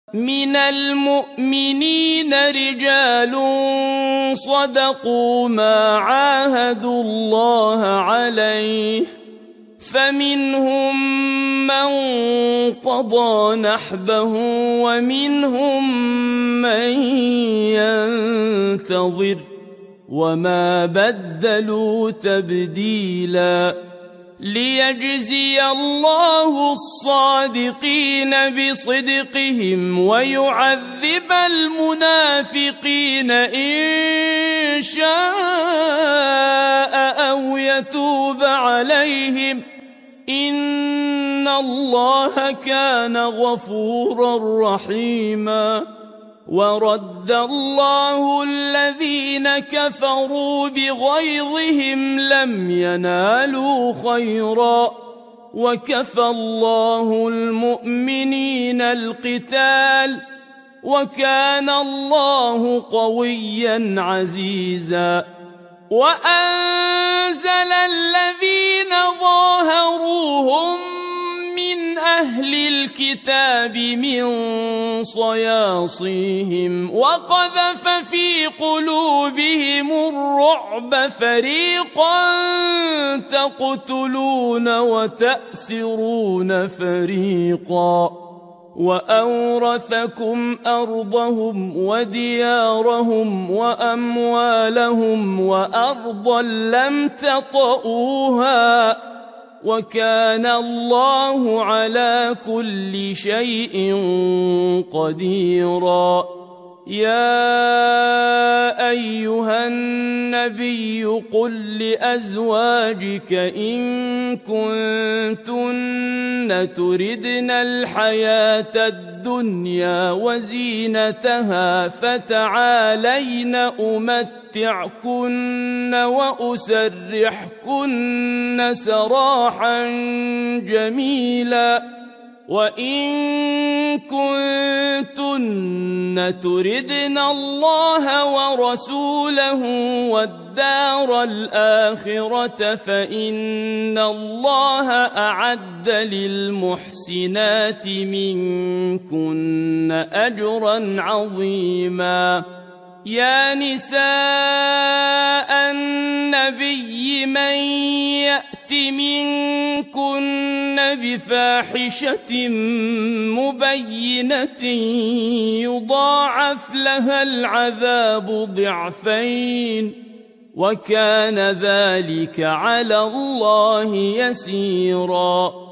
من المؤمنين رجال صدقوا ما عاهدوا الله عليه فمنهم من قضى نحبه ومنهم من ينتظر وما بدلوا تبديلا ليجزي الله الصادقين بصدقهم ويعذب المنافقين إن شاء أو يتوب عليهم إن الله كان غفورا رحيما ورد الله الذين كفروا بغيظهم لم ينالوا خيرا وكفى الله المؤمنين القتال وكان الله قويا عزيزا وأنزل الذين ظاهروهم من أهل الكتاب من صياصيهم وقذف في قلوبهم الرعب فريقا تقتلون وتأسرون فريقا وأورثكم أرضهم وديارهم وأموالهم وأرضا لم تطئوها وكان الله على كل شيء قديرا يا أيها النبي قل لأزواجك إن كنتن تردن الحياة الدنيا وزينتها فتعالين أمتعكن وأسرحكن سراحا جميلا وإن كنتن تردن الله ورسوله والدار الآخرة فإن الله أعد للمحسنات منكن أجرا عظيما يا نساء النبي من يأت منكن بفاحشة مبينة يضاعف لها العذاب ضعفين وكان ذلك على الله يسيرا